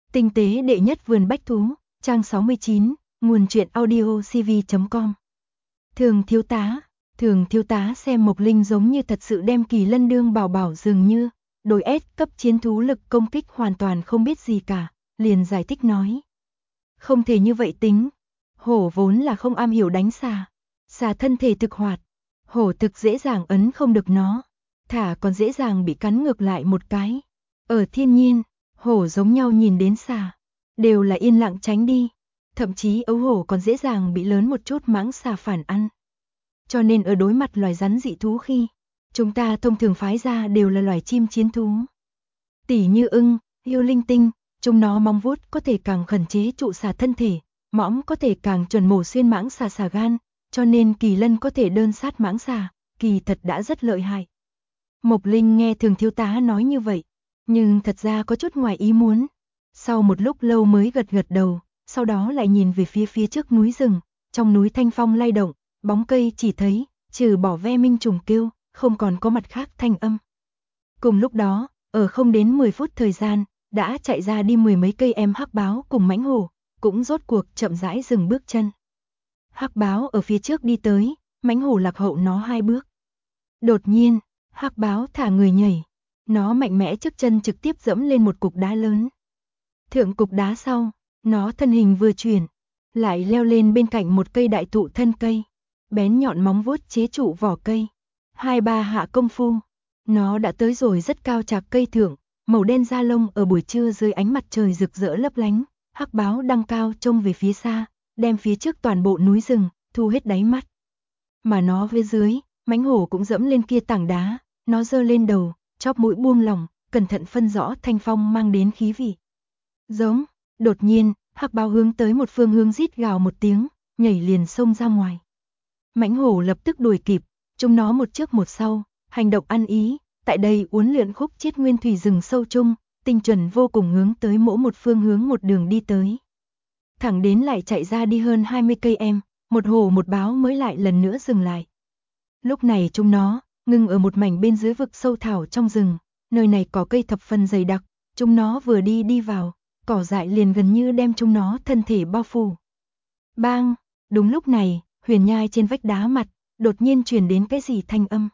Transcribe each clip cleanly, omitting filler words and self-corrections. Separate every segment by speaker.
Speaker 1: Tinh tế đệ nhất vườn bách thú, trang 69, nguồn truyện audio cv.com. Thường thiếu tá xem Mộc Linh giống như thật sự đem Kỳ Lân đương bảo bảo dường như, đối S cấp chiến thú lực công kích hoàn toàn không biết gì cả, liền giải thích nói. Không thể như vậy tính, hổ vốn là không am hiểu đánh xà, xà thân thể thực hoạt, hổ thực dễ dàng ấn không được nó, thả còn dễ dàng bị cắn ngược lại một cái. Ở thiên nhiên, hổ giống nhau nhìn đến xà, đều là yên lặng tránh đi, thậm chí ấu hổ còn dễ dàng bị lớn một chút mãng xà phản ăn. Cho nên ở đối mặt loài rắn dị thú khi, chúng ta thông thường phái ra đều là loài chim chiến thú. Tỉ như ưng, hươu linh tinh, chúng nó móng vuốt có thể càng khẩn chế trụ xà thân thể, mõm có thể càng chuẩn mổ xuyên mãng xà xà gan, cho nên Kỳ Lân có thể đơn sát mãng xà, kỳ thật đã rất lợi hại. Mộc Linh nghe Thường thiếu tá nói như vậy, nhưng thật ra có chút ngoài ý muốn. Sau một lúc lâu mới gật gật đầu, sau đó lại nhìn về phía trước núi rừng, trong núi thanh phong lay động, bóng cây chỉ thấy, trừ bỏ ve minh trùng kêu, không còn có mặt khác thanh âm. Cùng lúc đó, ở không đến 10 phút thời gian, đã chạy ra đi mười mấy cây em hắc báo cùng mãnh hổ, cũng rốt cuộc chậm rãi dừng bước chân. Hắc báo ở phía trước đi tới, mãnh hổ lạc hậu nó 2 bước. Đột nhiên, hắc báo thả người nhảy, nó mạnh mẽ trước chân trực tiếp dẫm lên một cục đá lớn. Thượng cục đá sau, nó thân hình vừa chuyển, lại leo lên bên cạnh một cây đại thụ thân cây, bén nhọn móng vuốt chế trụ vỏ cây. 2-3 hạ công phu, nó đã tới rồi rất cao chạc cây thượng, màu đen da lông ở buổi trưa dưới ánh mặt trời rực rỡ lấp lánh, hắc báo đăng cao trông về phía xa, đem phía trước toàn bộ núi rừng thu hết đáy mắt. Mà nó phía dưới, mãnh hổ cũng dẫm lên kia tảng đá, nó giơ lên đầu, chóp mũi buông lỏng, cẩn thận phân rõ thanh phong mang đến khí vị. Giống, đột nhiên, hắc báo hướng tới một phương hướng rít gào một tiếng, nhảy liền xông ra ngoài. Mãnh hổ lập tức đuổi kịp, chúng nó một trước một sau, hành động ăn ý, tại đây uốn lượn khúc chiết nguyên thủy rừng sâu chung, tinh chuẩn vô cùng hướng tới mỗi một phương hướng một đường đi tới. Thẳng đến lại chạy ra đi hơn 20 cây em, một hổ một báo mới lại lần nữa dừng lại. Lúc này chúng nó ngừng ở một mảnh bên dưới vực sâu thảo trong rừng, nơi này có cây thập phần dày đặc, chúng nó vừa đi vào, cỏ dại liền gần như đem chúng nó thân thể bao phủ. Bang, đúng lúc này, huyền nhai trên vách đá mặt, đột nhiên truyền đến cái gì thanh âm.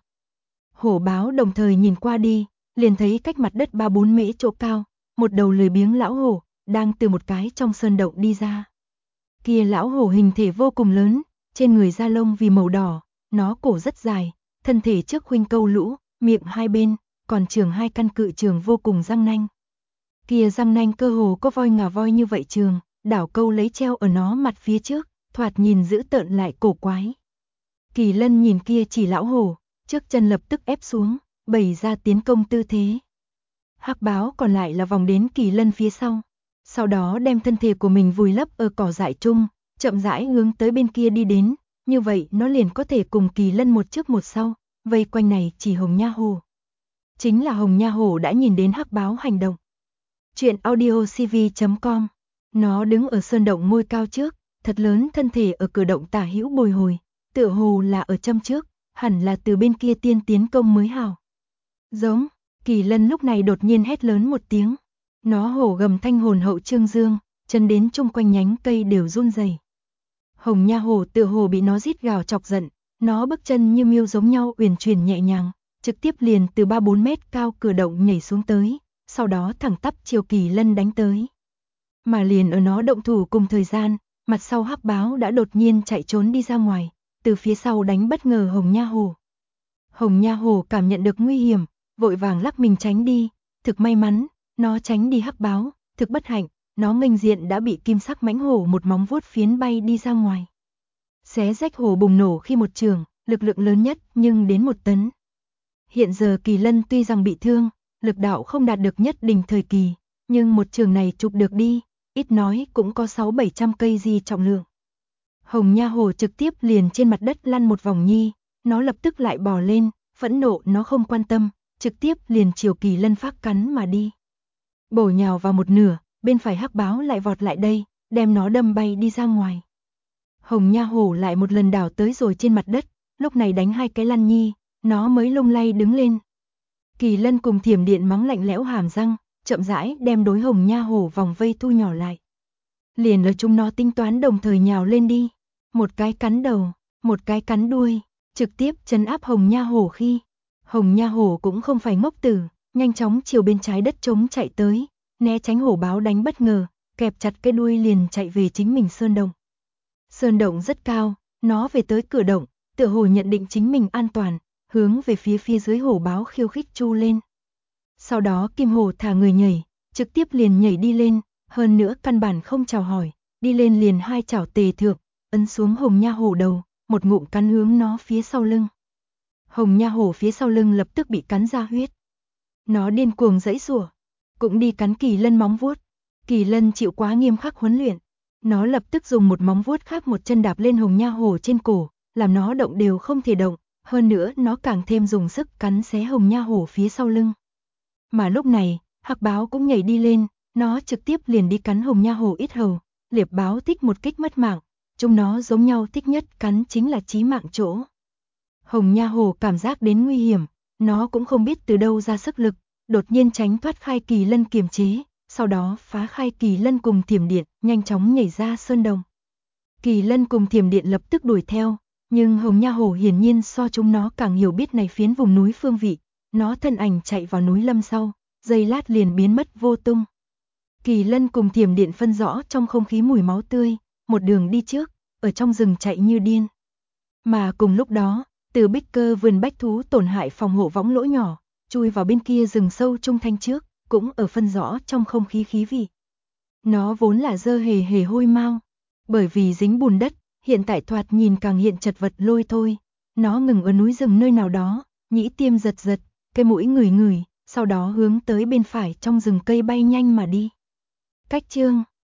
Speaker 1: Hổ báo đồng thời nhìn qua đi, liền thấy cách mặt đất 3-4 mễ chỗ cao, một đầu lười biếng lão hổ, đang từ một cái trong sơn động đi ra. Kia lão hổ hình thể vô cùng lớn, trên người da lông vì màu đỏ, nó cổ rất dài, thân thể trước khuynh câu lũ, miệng hai bên, còn trường 2 căn cự trường vô cùng răng nanh. Kia răng nanh cơ hồ có voi ngà voi như vậy trường, đảo câu lấy treo ở nó mặt phía trước, thoạt nhìn dữ tợn lại cổ quái. Kỳ Lân nhìn kia chỉ lão hổ, trước chân lập tức ép xuống, bày ra tiến công tư thế. Hắc báo còn lại là vòng đến Kỳ Lân phía sau đó đem thân thể của mình vùi lấp ở cỏ dại chung, chậm rãi hướng tới bên kia đi đến, như vậy nó liền có thể cùng Kỳ Lân một trước một sau, vây quanh này chỉ Hồng Nha Hổ. Chính là Hồng Nha Hổ đã nhìn đến hắc báo hành động. Chuyện audio cv.com. Nó đứng ở sơn động ngôi cao trước, thật lớn thân thể ở cửa động tả hữu bồi hồi, tựa hồ là ở châm trước, hẳn là từ bên kia tiên tiến công mới hào. Giống, Kỳ Lân lúc này đột nhiên hét lớn một tiếng. Nó hổ gầm thanh hồn hậu trương dương, chân đến chung quanh nhánh cây đều run rẩy. Hồng Nha Hổ tựa hồ bị nó rít gào chọc giận, nó bước chân như miêu giống nhau uyển chuyển nhẹ nhàng, trực tiếp liền từ 3-4 mét cao cửa động nhảy xuống tới, sau đó thẳng tắp chiều Kỳ Lân đánh tới. Mà liền ở nó động thủ cùng thời gian, mặt sau hắc báo đã đột nhiên chạy trốn đi ra ngoài, từ phía sau đánh bất ngờ Hồng Nha Hổ. Hồng Nha Hổ cảm nhận được nguy hiểm, vội vàng lắc mình tránh đi, thực may mắn, nó tránh đi hắc báo, thực bất hạnh, nó nghênh diện đã bị kim sắc mãnh hổ một móng vuốt phiến bay đi ra ngoài. Xé rách hổ bùng nổ khi một trường, lực lượng lớn nhất nhưng đến 1 tấn. Hiện giờ Kỳ Lân tuy rằng bị thương, lực đạo không đạt được nhất đỉnh thời kỳ, nhưng một trường này chụp được đi, ít nói cũng có 600-700 cây di trọng lượng. Hồng Nha Hổ trực tiếp liền trên mặt đất lăn một vòng nhi, nó lập tức lại bò lên, phẫn nộ nó không quan tâm, trực tiếp liền chiều Kỳ Lân phát cắn mà đi. Bổ nhào vào một nửa, bên phải hắc báo lại vọt lại đây, đem nó đâm bay đi ra ngoài. Hồng Nha Hổ lại một lần đảo tới rồi trên mặt đất, lúc này đánh 2 cái lăn nhi, nó mới lung lay đứng lên. Kỳ Lân cùng Thiểm Điện mắng lạnh lẽo hàm răng, chậm rãi đem đối Hồng Nha Hổ vòng vây thu nhỏ lại. Liền ở chúng nó tính toán đồng thời nhào lên đi, một cái cắn đầu, một cái cắn đuôi, trực tiếp trấn áp Hồng Nha Hổ khi, Hồng Nha Hổ cũng không phải ngốc tử, nhanh chóng chiều bên trái đất trống chạy tới, né tránh hổ báo đánh bất ngờ, kẹp chặt cái đuôi liền chạy về chính mình sơn động. Sơn động rất cao, nó về tới cửa động, tựa hồ nhận định chính mình an toàn, hướng về phía dưới hổ báo khiêu khích chu lên. Sau đó Kim Hổ thả người nhảy, trực tiếp liền nhảy đi lên, hơn nữa căn bản không chào hỏi, đi lên liền hai chảo tề thượng, ấn xuống Hồng Nha Hổ đầu, một ngụm cắn hướng nó phía sau lưng. Hồng Nha Hổ phía sau lưng lập tức bị cắn ra huyết. Nó điên cuồng giãy giụa, cũng đi cắn Kỳ Lân móng vuốt. Kỳ Lân chịu quá nghiêm khắc huấn luyện, nó lập tức dùng một móng vuốt khác một chân đạp lên Hồng Nha Hổ trên cổ, làm nó động đều không thể động, hơn nữa nó càng thêm dùng sức cắn xé Hồng Nha Hổ phía sau lưng. Mà lúc này, Hắc Báo cũng nhảy đi lên, nó trực tiếp liền đi cắn Hồng Nha Hổ yết hầu, Liệp Báo thích một kích mất mạng, chúng nó giống nhau thích nhất cắn chính là chí mạng chỗ. Hồng Nha Hổ cảm giác đến nguy hiểm, nó cũng không biết từ đâu ra sức lực, đột nhiên tránh thoát Khai Kỳ Lân kiềm chế, sau đó phá Khai Kỳ Lân cùng Thiểm Điện, nhanh chóng nhảy ra sơn đồng. Kỳ Lân cùng Thiểm Điện lập tức đuổi theo, nhưng Hồng Nha Hổ hiển nhiên so chúng nó càng hiểu biết này phiến vùng núi phương vị, nó thân ảnh chạy vào núi lâm sau, giây lát liền biến mất vô tung. Kỳ Lân cùng Thiểm Điện phân rõ trong không khí mùi máu tươi, một đường đi trước, ở trong rừng chạy như điên. Mà cùng lúc đó, từ Bích Cơ vườn bách thú tổn hại phòng hộ võng lỗ nhỏ, chui vào bên kia rừng sâu trung thanh trước, cũng ở phân rõ trong không khí khí vị. Nó vốn là dơ hề hề hôi mau, bởi vì dính bùn đất, hiện tại thoạt nhìn càng hiện chật vật lôi thôi. Nó ngừng ở núi rừng nơi nào đó, nhĩ tiêm giật giật, cái mũi ngửi ngửi, sau đó hướng tới bên phải trong rừng cây bay nhanh mà đi. Cách chương